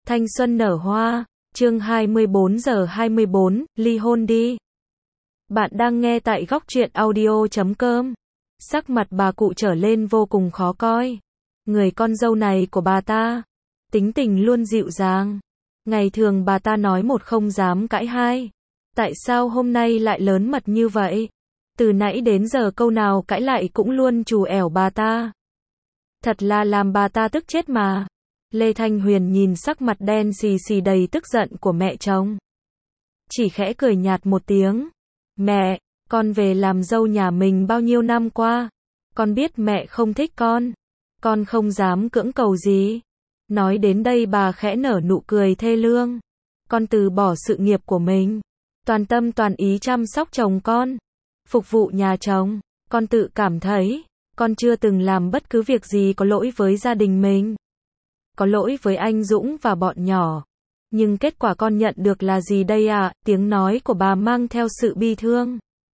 Thanh xuân nở hoa, chương 24 giờ 24, ly hôn đi. Bạn đang nghe tại góc truyện audio.com. Sắc mặt bà cụ trở lên vô cùng khó coi. Người con dâu này của bà ta, tính tình luôn dịu dàng. Ngày thường bà ta nói một không dám cãi hai. Tại sao hôm nay lại lớn mật như vậy? Từ nãy đến giờ câu nào cãi lại cũng luôn trù ẻo bà ta. Thật là làm bà ta tức chết mà. Lê Thanh Huyền nhìn sắc mặt đen xì xì đầy tức giận của mẹ chồng. Chỉ khẽ cười nhạt một tiếng. Mẹ, con về làm dâu nhà mình bao nhiêu năm qua. Con biết mẹ không thích con không dám cưỡng cầu gì. Nói đến đây bà khẽ nở nụ cười thê lương. Con từ bỏ sự nghiệp của mình, toàn tâm toàn ý chăm sóc chồng con, phục vụ nhà chồng. Con tự cảm thấy, con chưa từng làm bất cứ việc gì có lỗi với gia đình mình. Có lỗi với anh Dũng và bọn nhỏ. Nhưng kết quả con nhận được là gì đây ạ? Tiếng nói của bà mang theo sự bi thương,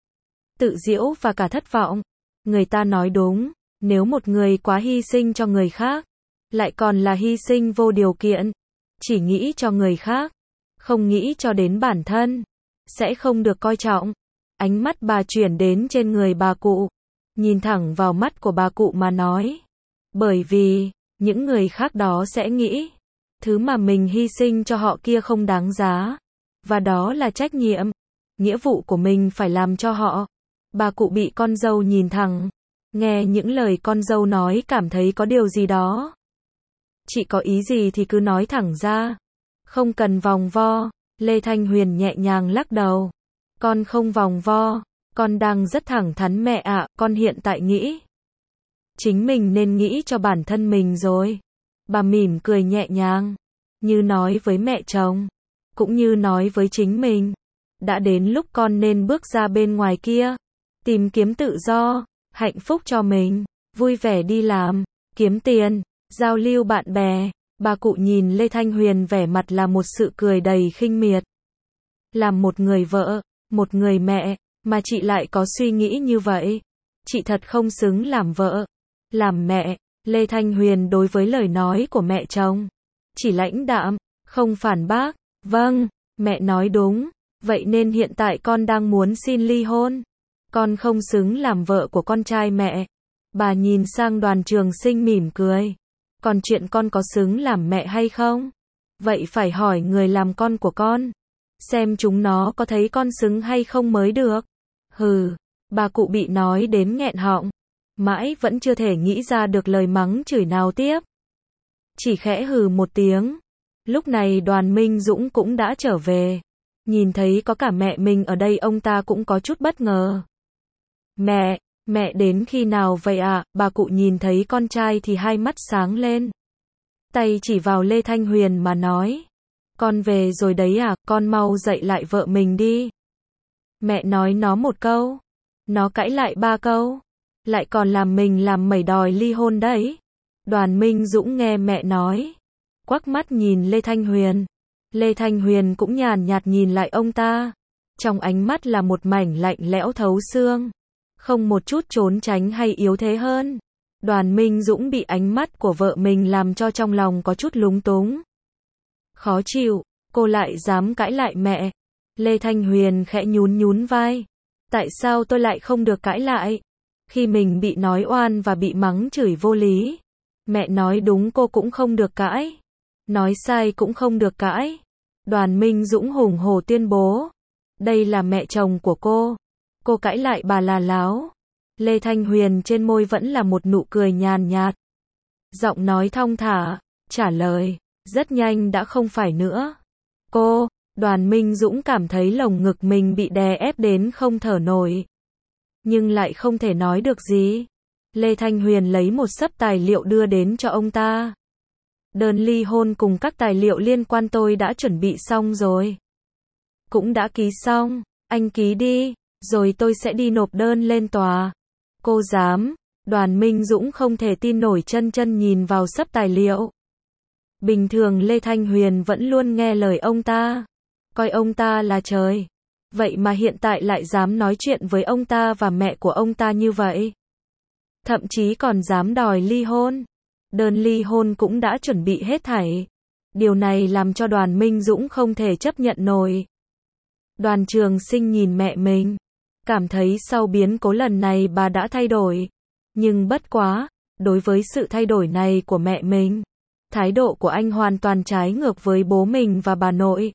tự giễu và cả thất vọng. Người ta nói đúng, nếu một người quá hy sinh cho người khác, lại còn là hy sinh vô điều kiện, chỉ nghĩ cho người khác, không nghĩ cho đến bản thân, sẽ không được coi trọng. Ánh mắt bà chuyển đến trên người bà cụ, nhìn thẳng vào mắt của bà cụ mà nói. Bởi vì những người khác đó sẽ nghĩ, thứ mà mình hy sinh cho họ kia không đáng giá. Và đó là trách nhiệm, nghĩa vụ của mình phải làm cho họ. Bà cụ bị con dâu nhìn thẳng, nghe những lời con dâu nói cảm thấy có điều gì đó. Chị có ý gì thì cứ nói thẳng ra, không cần vòng vo. Lê Thanh Huyền nhẹ nhàng lắc đầu. Con không vòng vo, con đang rất thẳng thắn mẹ ạ. Con hiện tại nghĩ, chính mình nên nghĩ cho bản thân mình rồi. Bà mỉm cười nhẹ nhàng, như nói với mẹ chồng, cũng như nói với chính mình. Đã đến lúc con nên bước ra bên ngoài kia, tìm kiếm tự do, hạnh phúc cho mình, vui vẻ đi làm, kiếm tiền, giao lưu bạn bè. Bà cụ nhìn Lê Thanh Huyền vẻ mặt là một sự cười đầy khinh miệt. Làm một người vợ, một người mẹ, mà chị lại có suy nghĩ như vậy. Chị thật không xứng làm vợ, làm mẹ. Lê Thanh Huyền đối với lời nói của mẹ chồng, chỉ lãnh đạm, không phản bác. Vâng, mẹ nói đúng, vậy nên hiện tại con đang muốn xin ly hôn. Con không xứng làm vợ của con trai mẹ. Bà nhìn sang Đoàn Trường Sinh mỉm cười. Còn chuyện con có xứng làm mẹ hay không? Vậy phải hỏi người làm con của con, xem chúng nó có thấy con xứng hay không mới được. Hừ, bà cụ bị nói đến nghẹn họng, mãi vẫn chưa thể nghĩ ra được lời mắng chửi nào tiếp. Chỉ khẽ hừ một tiếng. Lúc này Đoàn Minh Dũng cũng đã trở về. Nhìn thấy có cả mẹ mình ở đây ông ta cũng có chút bất ngờ. Mẹ đến khi nào vậy ạ? Bà cụ nhìn thấy con trai thì hai mắt sáng lên. Tay chỉ vào Lê Thanh Huyền mà nói. Con về rồi đấy à? Con mau dạy lại vợ mình đi. Mẹ nói nó một câu, nó cãi lại ba câu, lại còn làm mình làm mẩy đòi ly hôn đấy. Đoàn Minh Dũng nghe mẹ nói, quắc mắt nhìn Lê Thanh Huyền. Lê Thanh Huyền cũng nhàn nhạt nhìn lại ông ta. Trong ánh mắt là một mảnh lạnh lẽo thấu xương, không một chút trốn tránh hay yếu thế hơn. Đoàn Minh Dũng bị ánh mắt của vợ mình làm cho trong lòng có chút lúng túng, khó chịu. Cô lại dám cãi lại mẹ. Lê Thanh Huyền khẽ nhún vai. Tại sao tôi lại không được cãi lại? Khi mình bị nói oan và bị mắng chửi vô lý, mẹ nói đúng cô cũng không được cãi, nói sai cũng không được cãi. Đoàn Minh Dũng hùng hổ tuyên bố. Đây là mẹ chồng của cô cãi lại bà là láo. Lê Thanh Huyền trên môi vẫn là một nụ cười nhàn nhạt. Giọng nói thong thả, trả lời, rất nhanh đã không phải nữa. Đoàn Minh Dũng cảm thấy lồng ngực mình bị đè ép đến không thở nổi, nhưng lại không thể nói được gì. Lê Thanh Huyền lấy một xấp tài liệu đưa đến cho ông ta. Đơn ly hôn cùng các tài liệu liên quan tôi đã chuẩn bị xong rồi. Cũng đã ký xong, anh ký đi, rồi tôi sẽ đi nộp đơn lên tòa. Cô dám? Đoàn Minh Dũng không thể tin nổi chân nhìn vào xấp tài liệu. Bình thường Lê Thanh Huyền vẫn luôn nghe lời ông ta, coi ông ta là trời. Vậy mà hiện tại lại dám nói chuyện với ông ta và mẹ của ông ta như vậy. Thậm chí còn dám đòi ly hôn. Đơn ly hôn cũng đã chuẩn bị hết thảy. Điều này làm cho Đoàn Minh Dũng không thể chấp nhận nổi. Đoàn Trường Sinh nhìn mẹ mình, cảm thấy sau biến cố lần này bà đã thay đổi. Nhưng bất quá, đối với sự thay đổi này của mẹ mình, thái độ của anh hoàn toàn trái ngược với bố mình và bà nội.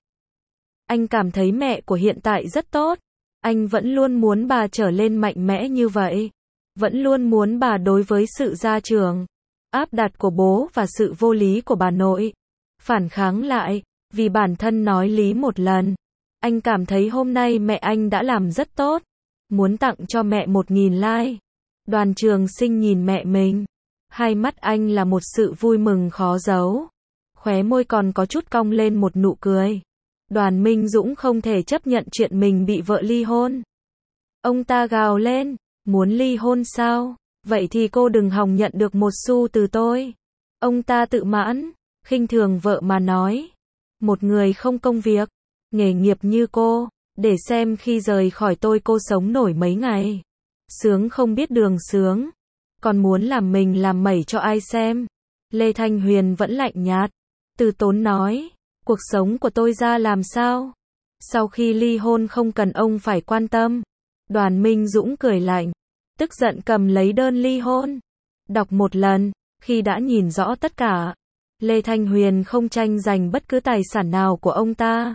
Anh cảm thấy mẹ của hiện tại rất tốt. Anh vẫn luôn muốn bà trở lên mạnh mẽ như vậy. Vẫn luôn muốn bà đối với sự gia trưởng, áp đặt của bố và sự vô lý của bà nội, phản kháng lại, vì bản thân nói lý một lần. Anh cảm thấy hôm nay mẹ anh đã làm rất tốt. Muốn tặng cho mẹ 1000 like. Đoàn Trường Sinh nhìn mẹ mình. Hai mắt anh là một sự vui mừng khó giấu. Khóe môi còn có chút cong lên một nụ cười. Đoàn Minh Dũng không thể chấp nhận chuyện mình bị vợ ly hôn. Ông ta gào lên, muốn ly hôn sao? Vậy thì cô đừng hòng nhận được một xu từ tôi. Ông ta tự mãn, khinh thường vợ mà nói. Một người không công việc, nghề nghiệp như cô, để xem khi rời khỏi tôi cô sống nổi mấy ngày. Sướng không biết đường sướng. Còn muốn làm mình làm mẩy cho ai xem. Lê Thanh Huyền vẫn lạnh nhạt, từ tốn nói. Cuộc sống của tôi ra làm sao? Sau khi ly hôn không cần ông phải quan tâm. Đoàn Minh Dũng cười lạnh, tức giận cầm lấy đơn ly hôn. Đọc một lần, khi đã nhìn rõ tất cả, Lê Thanh Huyền không tranh giành bất cứ tài sản nào của ông ta.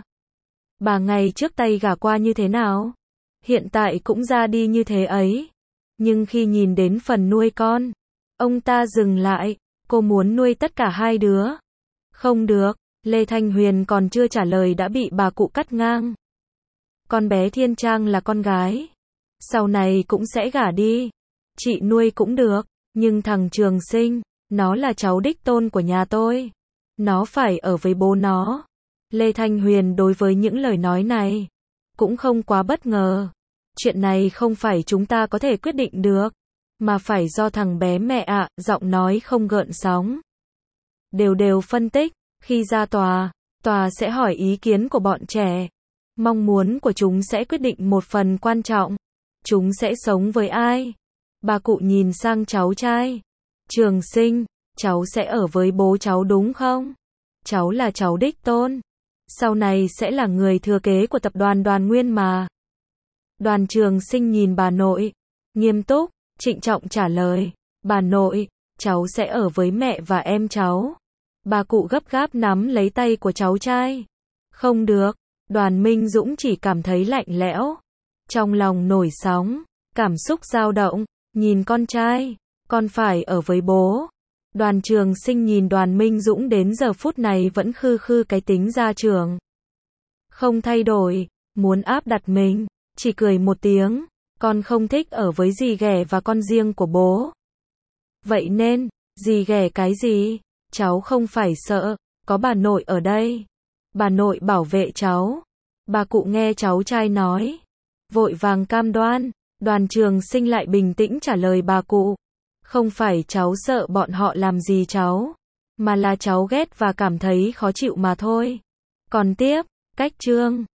Bà ngày trước tay gả qua như thế nào? Hiện tại cũng ra đi như thế ấy. Nhưng khi nhìn đến phần nuôi con, ông ta dừng lại, cô muốn nuôi tất cả hai đứa. Không được. Lê Thanh Huyền còn chưa trả lời đã bị bà cụ cắt ngang. Con bé Thiên Trang là con gái. Sau này cũng sẽ gả đi. Chị nuôi cũng được. Nhưng thằng Trường Sinh, nó là cháu đích tôn của nhà tôi. Nó phải ở với bố nó. Lê Thanh Huyền đối với những lời nói này cũng không quá bất ngờ. Chuyện này không phải chúng ta có thể quyết định được. Mà phải do thằng bé mẹ ạ, giọng nói không gợn sóng. Đều phân tích. Khi ra tòa sẽ hỏi ý kiến của bọn trẻ. Mong muốn của chúng sẽ quyết định một phần quan trọng. Chúng sẽ sống với ai? Bà cụ nhìn sang cháu trai. Trường Sinh, cháu sẽ ở với bố cháu đúng không? Cháu là cháu đích tôn. Sau này sẽ là người thừa kế của tập đoàn Đoàn Nguyên mà. Đoàn Trường Sinh nhìn bà nội. Nghiêm túc, trịnh trọng trả lời. Bà nội, cháu sẽ ở với mẹ và em cháu. Bà cụ gấp gáp nắm lấy tay của cháu trai. Không được. Đoàn Minh Dũng chỉ cảm thấy lạnh lẽo. Trong lòng nổi sóng. Cảm xúc dao động. Nhìn con trai. Con phải ở với bố. Đoàn Trường Sinh nhìn Đoàn Minh Dũng đến giờ phút này vẫn khư cái tính gia trưởng. Không thay đổi. Muốn áp đặt mình. Chỉ cười một tiếng. Con không thích ở với dì ghẻ và con riêng của bố. Vậy nên, dì ghẻ cái gì? Cháu không phải sợ, có bà nội ở đây. Bà nội bảo vệ cháu. Bà cụ nghe cháu trai nói, vội vàng cam đoan. Đoàn Trường Sinh lại bình tĩnh trả lời bà cụ. Không phải cháu sợ bọn họ làm gì cháu, mà là cháu ghét và cảm thấy khó chịu mà thôi. Còn tiếp, cách chương